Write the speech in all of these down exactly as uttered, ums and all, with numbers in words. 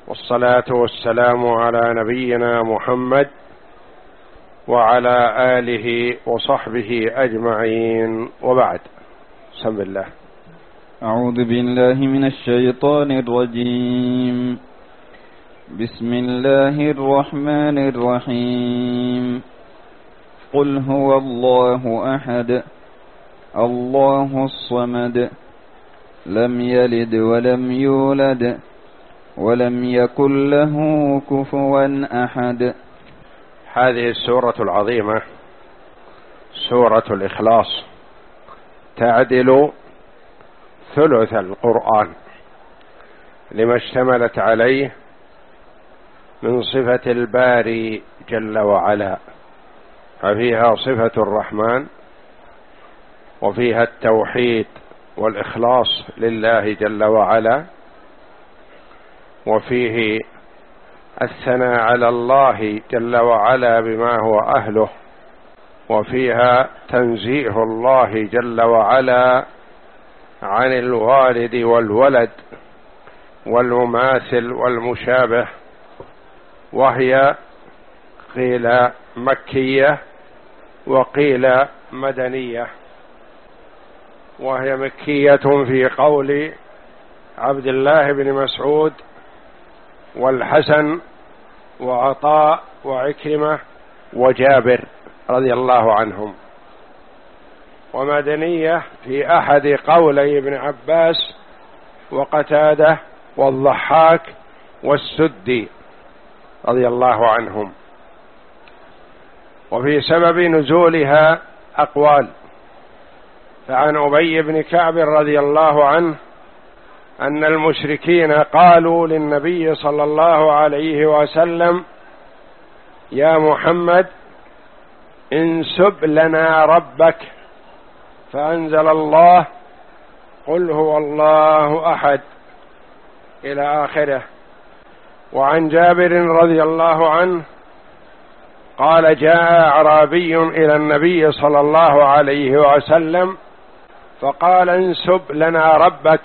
والصلاة والسلام على نبينا محمد وعلى آله وصحبه أجمعين، وبعد. بسم الله. أعوذ بالله من الشيطان الرجيم. بسم الله الرحمن الرحيم. قل هو الله أحد الله الصمد لم يلد ولم يولد ولم يكن له كفوا أحد. هذه السورة العظيمة سورة الإخلاص تعدل ثلث القرآن لما اشتملت عليه من صفة الباري جل وعلا، ففيها صفة الرحمن وفيها التوحيد والإخلاص لله جل وعلا، وفيه الثناء على الله جل وعلا بما هو أهله، وفيها تنزيه الله جل وعلا عن الوالد والولد والمماثل والمشابه، وهي قيل مكية وقيل مدنية. وهي مكية في قول عبد الله بن مسعود والحسن وعطاء وعكرمة وجابر رضي الله عنهم، ومدنية في أحد قولي ابن عباس وقتادة والضحاك والسدي رضي الله عنهم. وفي سبب نزولها أقوال، فعن أبي بن كعب رضي الله عنه أن المشركين قالوا للنبي صلى الله عليه وسلم: يا محمد انسب لنا ربك، فأنزل الله: قل هو الله أحد، إلى آخره. وعن جابر رضي الله عنه قال: جاء أعرابي إلى النبي صلى الله عليه وسلم فقال: انسب لنا ربك،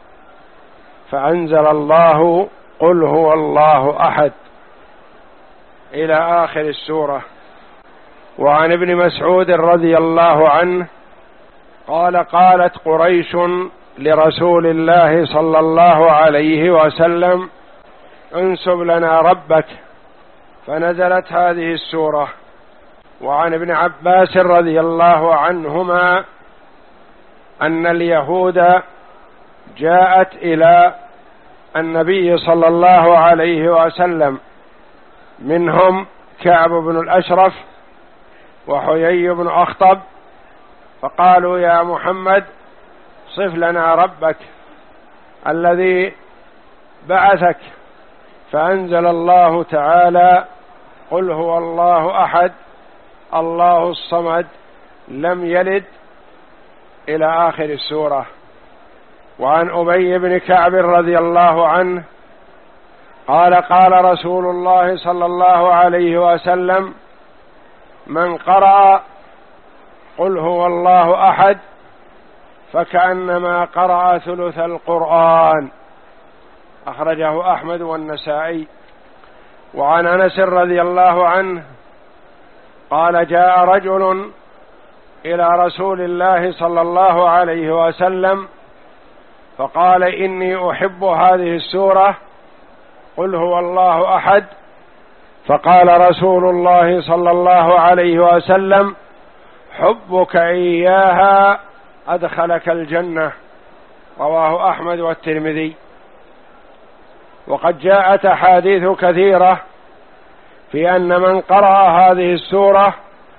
فأنزل الله: قل هو الله أحد، إلى آخر السورة. وعن ابن مسعود رضي الله عنه قال: قالت قريش لرسول الله صلى الله عليه وسلم: انسب لنا ربك، فنزلت هذه السورة. وعن ابن عباس رضي الله عنهما أن اليهود جاءت إلى النبي صلى الله عليه وسلم، منهم كعب بن الأشرف وحيي بن أخطب، فقالوا: يا محمد صف لنا ربك الذي بعثك، فأنزل الله تعالى: قل هو الله أحد الله الصمد لم يلد، إلى آخر السورة. وعن أبي بن كعب رضي الله عنه قال: قال رسول الله صلى الله عليه وسلم: من قرأ قل هو الله أحد فكأنما قرأ ثلث القرآن، أخرجه أحمد والنسائي. وعن أنس رضي الله عنه قال: جاء رجل إلى رسول الله صلى الله عليه وسلم فقال: إني أحب هذه السورة، قل هو الله أحد. فقال رسول الله صلى الله عليه وسلم: حبك إياها أدخلك الجنة، رواه أحمد والترمذي. وقد جاءت أحاديث كثيرة في أن من قرأ هذه السورة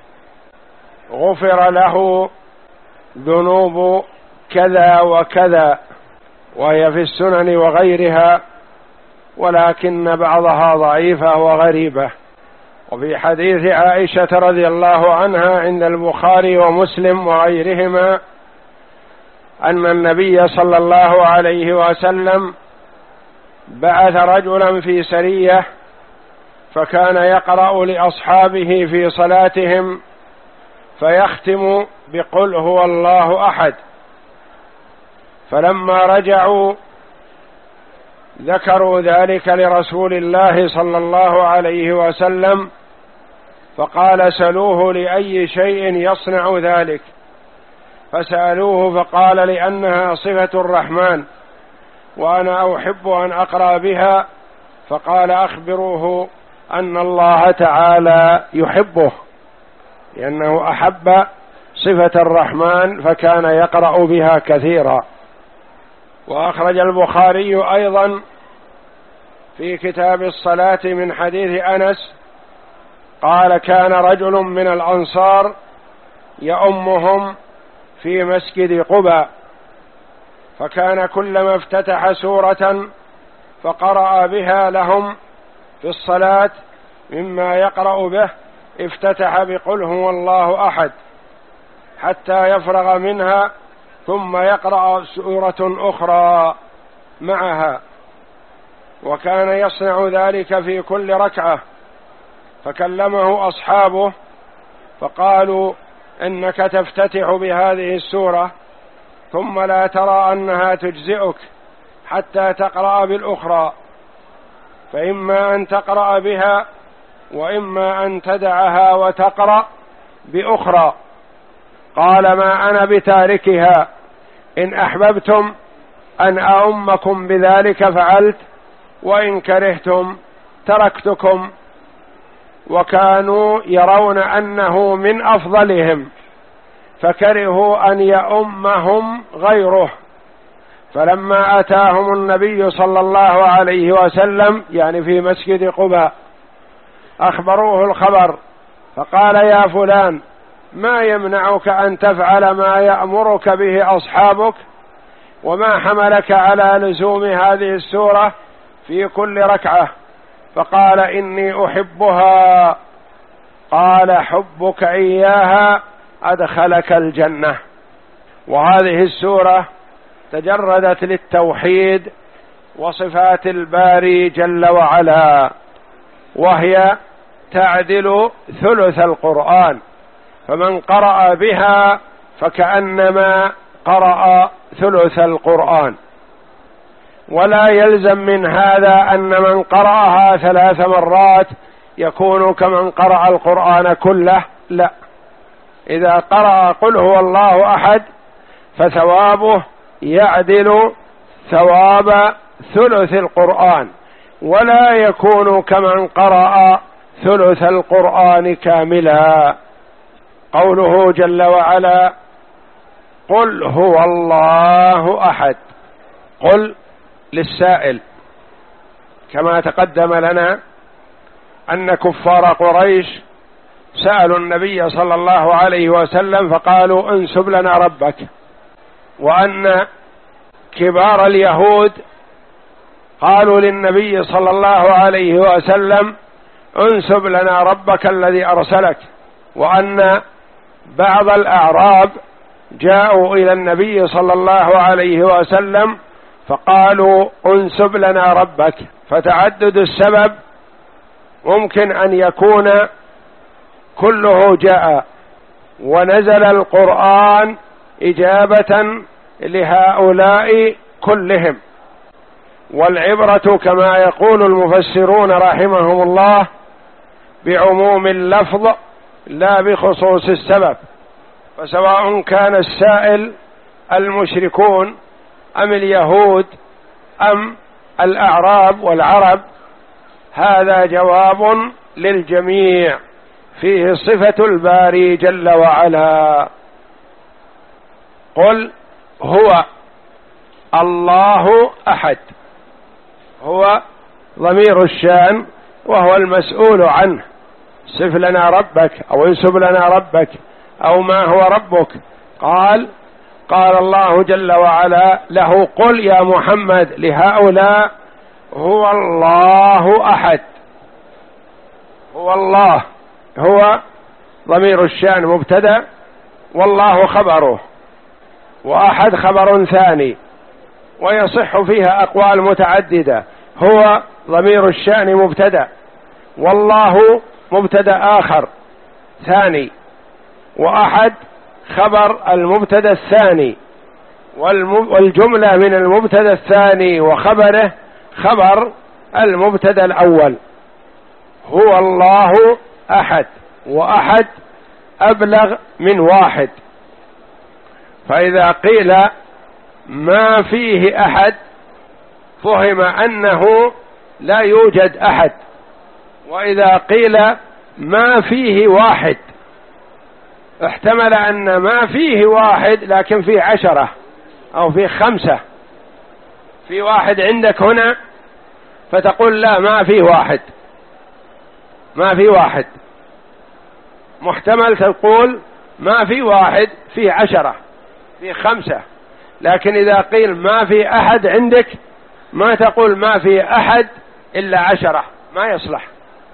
غفر له ذنوب كذا وكذا، وهي في السنن وغيرها، ولكن بعضها ضعيفة وغريبة. وفي حديث عائشة رضي الله عنها عند البخاري ومسلم وغيرهما أن النبي صلى الله عليه وسلم بعث رجلا في سرية، فكان يقرأ لأصحابه في صلاتهم فيختم بقل هو الله أحد، فلما رجعوا ذكروا ذلك لرسول الله صلى الله عليه وسلم، فقال: سلوه لأي شيء يصنع ذلك؟ فسألوه فقال: لأنها صفة الرحمن وأنا أحب أن أقرأ بها. فقال: أخبروه أن الله تعالى يحبه، لأنه أحب صفة الرحمن فكان يقرأ بها كثيرا. وأخرج البخاري أيضا في كتاب الصلاة من حديث أنس قال: كان رجل من الأنصار يؤمهم في مسجد قباء، فكان كلما افتتح سورة فقرأ بها لهم في الصلاة مما يقرأ به افتتح بقل هو الله أحد حتى يفرغ منها، ثم يقرأ سورة أخرى معها، وكان يصنع ذلك في كل ركعة. فكلمه أصحابه فقالوا: إنك تفتتح بهذه السورة ثم لا ترى أنها تجزئك حتى تقرأ بالأخرى، فإما أن تقرأ بها وإما أن تدعها وتقرأ بأخرى. قال: ما أنا بتاركها، إن أحببتم أن أؤمكم بذلك فعلت، وإن كرهتم تركتكم. وكانوا يرون أنه من أفضلهم فكرهوا أن يؤمهم غيره. فلما أتاهم النبي صلى الله عليه وسلم يعني في مسجد قباء أخبروه الخبر، فقال: يا فلان، ما يمنعك أن تفعل ما يأمرك به أصحابك؟ وما حملك على لزوم هذه السورة في كل ركعة؟ فقال: إني أحبها. قال: حبك إياها أدخلك الجنة. وهذه السورة تجردت للتوحيد وصفات الباري جل وعلا، وهي تعدل ثلث القرآن، فمن قرأ بها فكأنما قرأ ثلث القرآن. ولا يلزم من هذا أن من قرأها ثلاث مرات يكون كمن قرأ القرآن كله، لا، إذا قرأ قل هو الله أحد فثوابه يعدل ثواب ثلث القرآن، ولا يكون كمن قرأ ثلث القرآن كاملا. قوله جل وعلا: قل هو الله أحد، قل للسائل، كما تقدم لنا أن كفار قريش سألوا النبي صلى الله عليه وسلم فقالوا: انسب لنا ربك، وأن كبار اليهود قالوا للنبي صلى الله عليه وسلم: انسب لنا ربك الذي أرسلك، وأن بعض الأعراب جاءوا إلى النبي صلى الله عليه وسلم فقالوا: انسب لنا ربك. فتعدد السبب ممكن أن يكون كله جاء، ونزل القرآن إجابة لهؤلاء كلهم. والعبرة كما يقول المفسرون رحمهم الله بعموم اللفظ لا بخصوص السبب، فسواء كان السائل المشركون أم اليهود أم الأعراب والعرب، هذا جواب للجميع فيه صفة الباري جل وعلا. قل هو الله أحد، هو ضمير الشان وهو المسؤول عنه. صف لنا ربك أو انسب لنا ربك أو ما هو ربك. قال قال الله جل وعلا له: قل يا محمد لهؤلاء: هو الله أحد. هو الله، هو ضمير الشان مبتدأ، والله خبره، وأحد خبر ثاني، ويصح فيها أقوال متعددة. هو ضمير الشأن مبتدأ، والله مبتدأ آخر ثاني، وأحد خبر المبتدأ الثاني، والجملة من المبتدأ الثاني وخبره خبر المبتدأ الأول، هو الله أحد، وأحد أبلغ من واحد. فإذا قيل ما فيه أحد فهم أنه لا يوجد أحد، وإذا قيل ما فيه واحد احتمل أن ما فيه واحد لكن فيه عشرة أو فيه خمسة. في واحد عندك هنا فتقول لا ما فيه واحد، ما فيه واحد. محتمل تقول ما فيه واحد فيه عشرة فيه خمسة، لكن إذا قيل ما فيه أحد عندك ما تقول ما فيه أحد إلا عشرة، ما يصلح.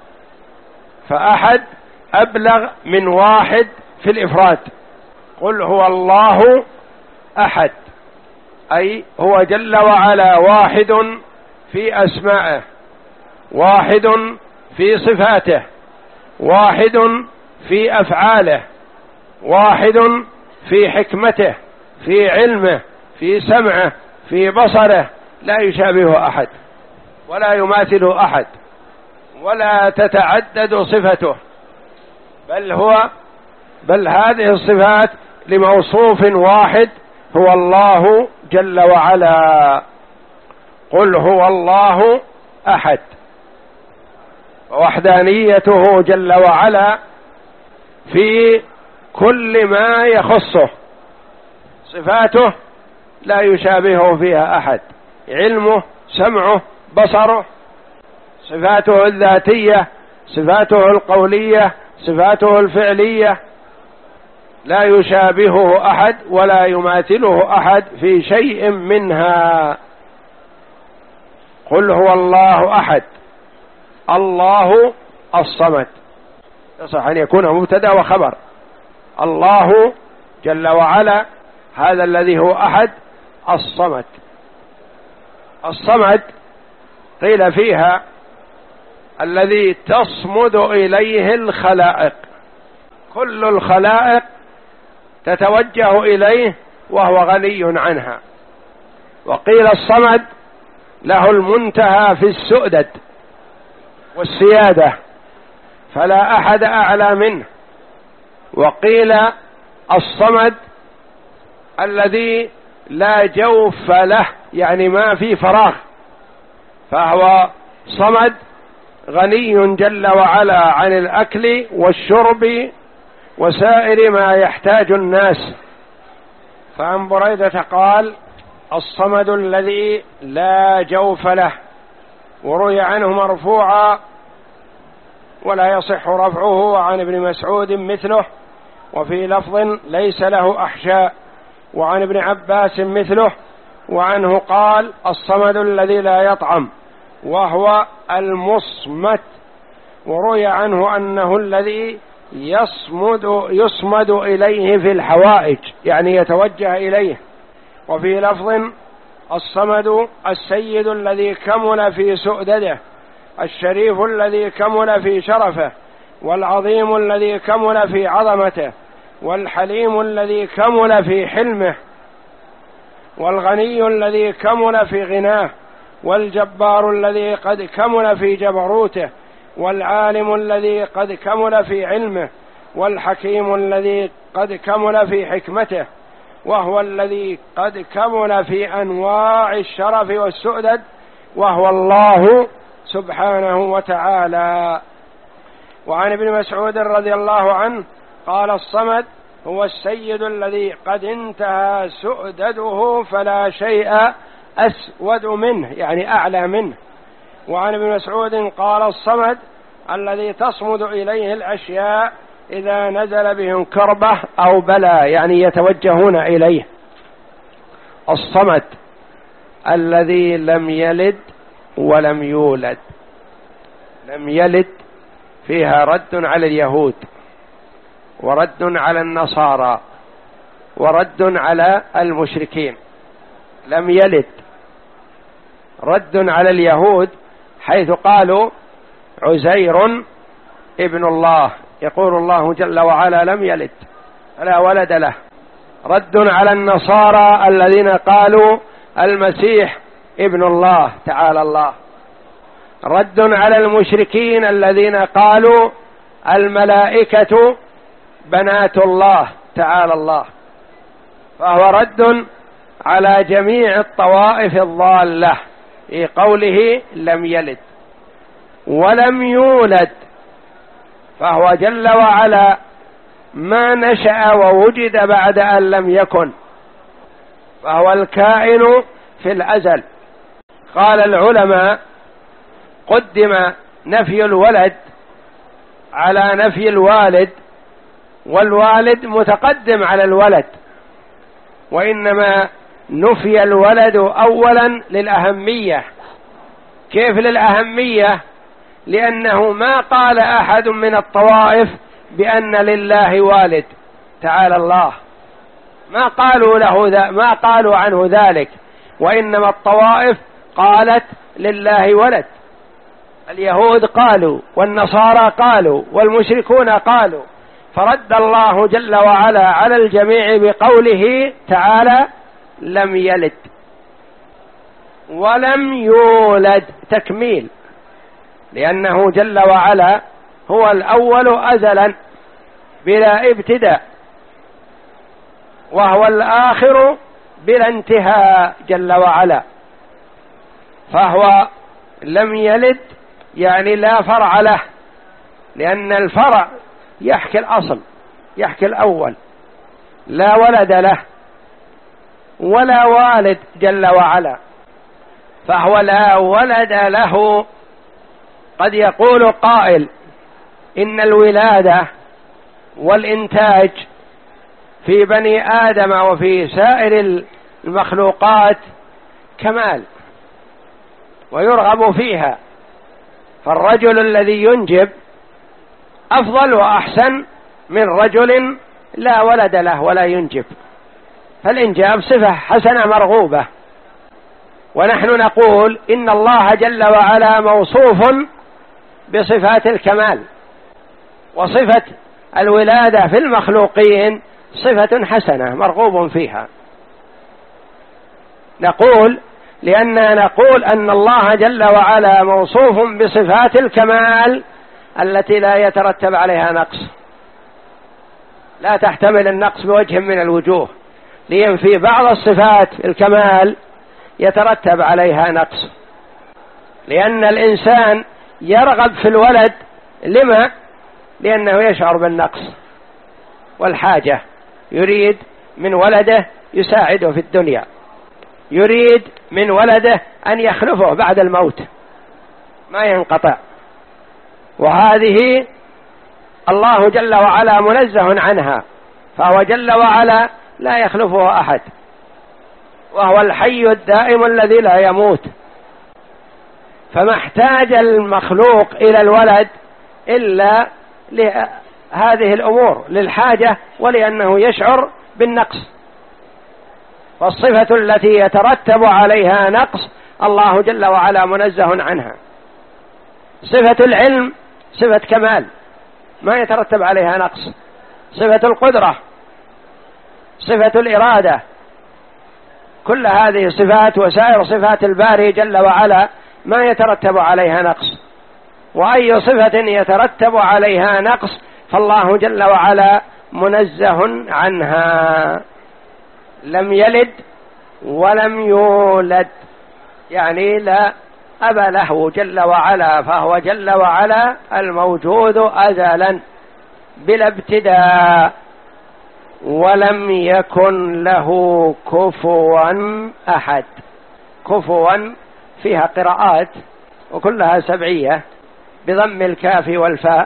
فأحد أبلغ من واحد في الإفراد. قل هو الله أحد، أي هو جل وعلا واحد في أسمائه، واحد في صفاته، واحد في أفعاله، واحد في حكمته، في علمه، في سمعه، في بصره، لا يشابهه أحد ولا يماثله أحد ولا تتعدد صفته، بل هو بل هذه الصفات لموصوف واحد هو الله جل وعلا. قل هو الله أحد، ووحدانيته جل وعلا في كل ما يخصه. صفاته لا يشابهه فيها أحد، علمه، سمعه، بصره، صفاته الذاتية، صفاته القولية، صفاته الفعلية، لا يشابهه أحد ولا يماثله أحد في شيء منها. قل هو الله أحد، الله الصمد، يصح أن يكون مبتدأ وخبر. الله جل وعلا هذا الذي هو أحد الصمد. الصمد قيل فيها الذي تصمد إليه الخلائق، كل الخلائق تتوجه إليه وهو غني عنها. وقيل الصمد له المنتهى في السؤدد والسيادة، فلا أحد أعلى منه. وقيل الصمد الذي لا جوف له، يعني ما في فراغ، فهو صمد غني جل وعلا عن الأكل والشرب وسائر ما يحتاج الناس. فعن بريدة قال الصمد الذي لا جوف له، وروي عنه مرفوعا ولا يصح رفعه، عن ابن مسعود مثله، وفي لفظ ليس له أحشاء، وعن ابن عباس مثله، وعنه قال الصمد الذي لا يطعم وهو المصمت، وروي عنه أنه الذي يصمد يصمد إليه في الحوائج، يعني يتوجه إليه. وفي لفظ الصمد السيد الذي كمل في سؤدده، الشريف الذي كمل في شرفه، والعظيم الذي كمل في عظمته، والحليم الذي كمل في حلمه، والغني الذي كمل في غناه، والجبار الذي قد كمل في جبروته، والعالم الذي قد كمل في علمه، والحكيم الذي قد كمل في حكمته، وهو الذي قد كمل في أنواع الشرف والسؤدد، وهو الله سبحانه وتعالى. وعن ابن مسعود رضي الله عنه قال الصمد هو السيد الذي قد انتهى سؤدده فلا شيء أسود منه، يعني أعلى منه. وعن ابن مسعود قال الصمد الذي تصمد إليه الأشياء إذا نزل بهم كربة أو بلاء، يعني يتوجهون إليه. الصمد الذي لم يلد ولم يولد. لم يلد فيها رد على اليهود، ورد على النصارى، ورد على المشركين. لم يلد رد على اليهود حيث قالوا عزير ابن الله، يقول الله جل وعلا لم يلد فلا ولد له. رد على النصارى الذين قالوا المسيح ابن الله تعالى الله، رد على المشركين الذين قالوا الملائكة بنات الله تعالى الله، فهو رد على جميع الطوائف الضالة في قوله لم يلد ولم يولد، فهو جل وعلا ما نشأ ووجد بعد أن لم يكن، فهو الكائن في الأزل. قال العلماء قدم نفي الولد على نفي الوالد، والوالد متقدم على الولد، وإنما نفي الولد أولا للأهمية. كيف للأهمية؟ لأنه ما قال أحد من الطوائف بأن لله والد تعالى الله، ما قالوا له ذا ما قالوا عنه ذلك، وإنما الطوائف قالت لله ولد، اليهود قالوا والنصارى قالوا والمشركون قالوا، فرد الله جل وعلا على الجميع بقوله تعالى لم يلد ولم يولد، تكميل، لأنه جل وعلا هو الأول أزلا بلا ابتداء، وهو الآخر بلا انتهاء جل وعلا، فهو لم يلد يعني لا فرع له، لأن الفرع يحكي الأصل، يحكي الأول، لا ولد له ولا والد جل وعلا، فهو لا ولد له. قد يقول قائل إن الولادة والإنتاج في بني آدم وفي سائر المخلوقات كمال ويرغب فيها، فالرجل الذي ينجب أفضل وأحسن من رجل لا ولد له ولا ينجب، فالإنجاب صفة حسنة مرغوبة. ونحن نقول إن الله جل وعلا موصوف بصفات الكمال، وصفة الولادة في المخلوقين صفة حسنة مرغوب فيها. نقول لأننا نقول أن الله جل وعلا موصوف بصفات الكمال التي لا يترتب عليها نقص، لا تحتمل النقص بوجه من الوجوه، لينفي بعض الصفات الكمال يترتب عليها نقص. لأن الإنسان يرغب في الولد، لما؟ لأنه يشعر بالنقص والحاجة، يريد من ولده يساعده في الدنيا، يريد من ولده أن يخلفه بعد الموت ما ينقطع، وهذه الله جل وعلا منزه عنها، فهو جل وعلا لا يخلفه أحد، وهو الحي الدائم الذي لا يموت، فما احتاج المخلوق إلى الولد إلا لهذه الأمور، للحاجة ولأنه يشعر بالنقص. والصفة التي يترتب عليها نقص الله جل وعلا منزه عنها. صفة العلم صفة كمال ما يترتب عليها نقص، صفة القدرة، صفة الإرادة، كل هذه الصفات وسائر صفات الباري جل وعلا ما يترتب عليها نقص. وأي صفة يترتب عليها نقص فالله جل وعلا منزه عنها. لم يلد ولم يولد يعني لا أب له جل وعلا، فهو جل وعلا الموجود أزلا بلا ابتداء، ولم يكن له كفوا أحد. كفوا فيها قراءات وكلها سبعية بضم الكاف والفاء،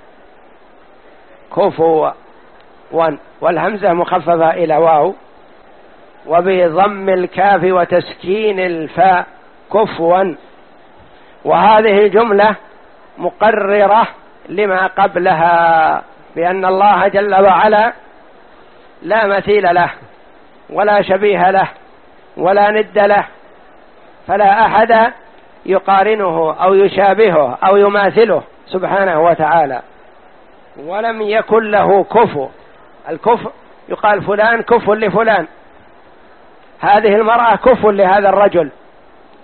كفوا، والهمزة مخففة إلى واو، وبضم الكاف وتسكين الفاء كفوا. وهذه جملة مقررة لما قبلها، بأن الله جل وعلا لا مثيل له ولا شبيه له ولا ند له، فلا أحد يقارنه أو يشابهه أو يماثله سبحانه وتعالى. ولم يكن له كفو. الكفو يقال فلان كفو لفلان، هذه المرأة كفو لهذا الرجل،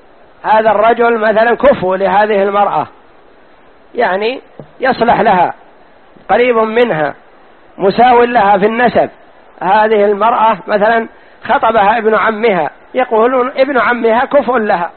هذا الرجل مثلا كفو لهذه المرأة، يعني يصلح لها، قريب منها، مساو لها في النسب. هذه المرأة مثلا خطبها ابن عمها، يقولون ابن عمها كفو لها.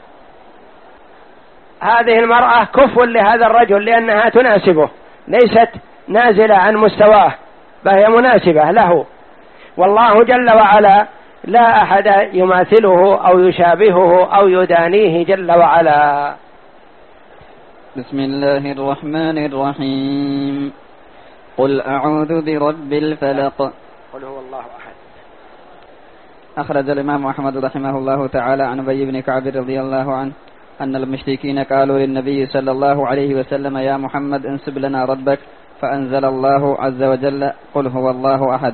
هذه المرأة كفو لهذا الرجل لأنها تناسبه، ليست نازلة عن مستواه، فهي مناسبة له. والله جل وعلا لا أحد يماثله أو يشابهه أو يدانيه جل وعلا. بسم الله الرحمن الرحيم. قل أعوذ برب الفلق. قل هو الله أحد. أخرج الإمام أحمد رحمه الله تعالى عن أبي بن كعب رضي الله عنه أن المشركين قالوا للنبي صلى الله عليه وسلم: يا محمد انسب لنا ربك، فأنزل الله عز وجل: قل هو الله أحد.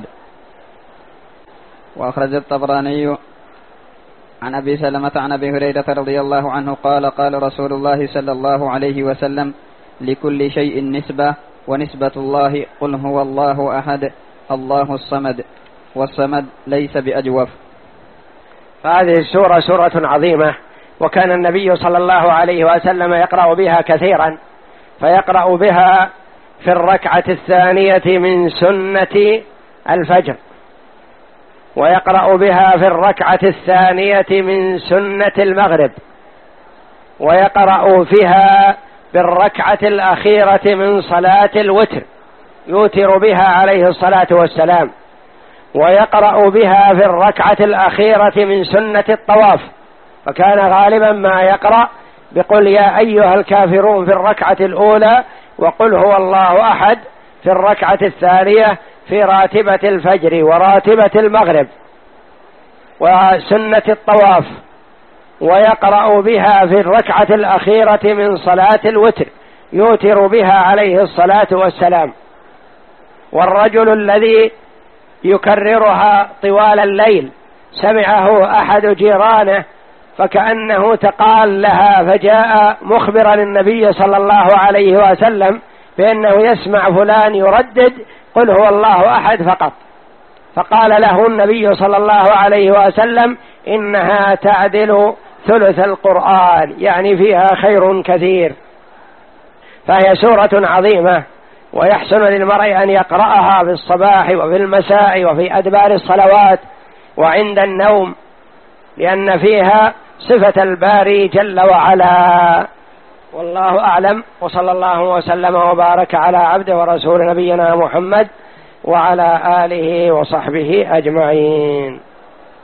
وأخرج الطبراني عن أبي سلمة عن أبي هريرة رضي الله عنه قال: قال رسول الله صلى الله عليه وسلم: لكل شيء نسبة، ونسبة الله قل هو الله أحد الله الصمد، والصمد ليس بأجوف. هذه السورة سورة عظيمة، وكان النبي صلى الله عليه وسلم يقرأ بها كثيرا، فيقرأ بها في الركعة الثانية من سنة الفجر، ويقرأ بها في الركعة الثانية من سنة المغرب، ويقرأ فيها بالركعة الأخيرة من صلاة الوتر، يوتر بها عليه الصلاة والسلام، ويقرأ بها في الركعة الأخيرة من سنة الطواف، فكان غالبا ما يقرأ بقل يا أيها الكافرون في الركعة الأولى، وقل هو الله أحد في الركعة الثانية في راتبة الفجر وراتبة المغرب وسنة الطواف، ويقرأ بها في الركعة الأخيرة من صلاة الوتر، يوتر بها عليه الصلاة والسلام. والرجل الذي يكررها طوال الليل سمعه أحد جيرانه فكأنه تقال لها، فجاء مخبرا النبي صلى الله عليه وسلم بأنه يسمع فلان يردد قل هو الله أحد فقط، فقال له النبي صلى الله عليه وسلم: إنها تعدل ثلث القرآن، يعني فيها خير كثير. فهي سورة عظيمة، ويحسن للمرء أن يقرأها في الصباح وفي المساء وفي أدبار الصلوات وعند النوم، لأن فيها صفة الباري جل وعلا. والله أعلم، وصلى الله وسلم وبارك على عبده ورسول نبينا محمد وعلى آله وصحبه أجمعين.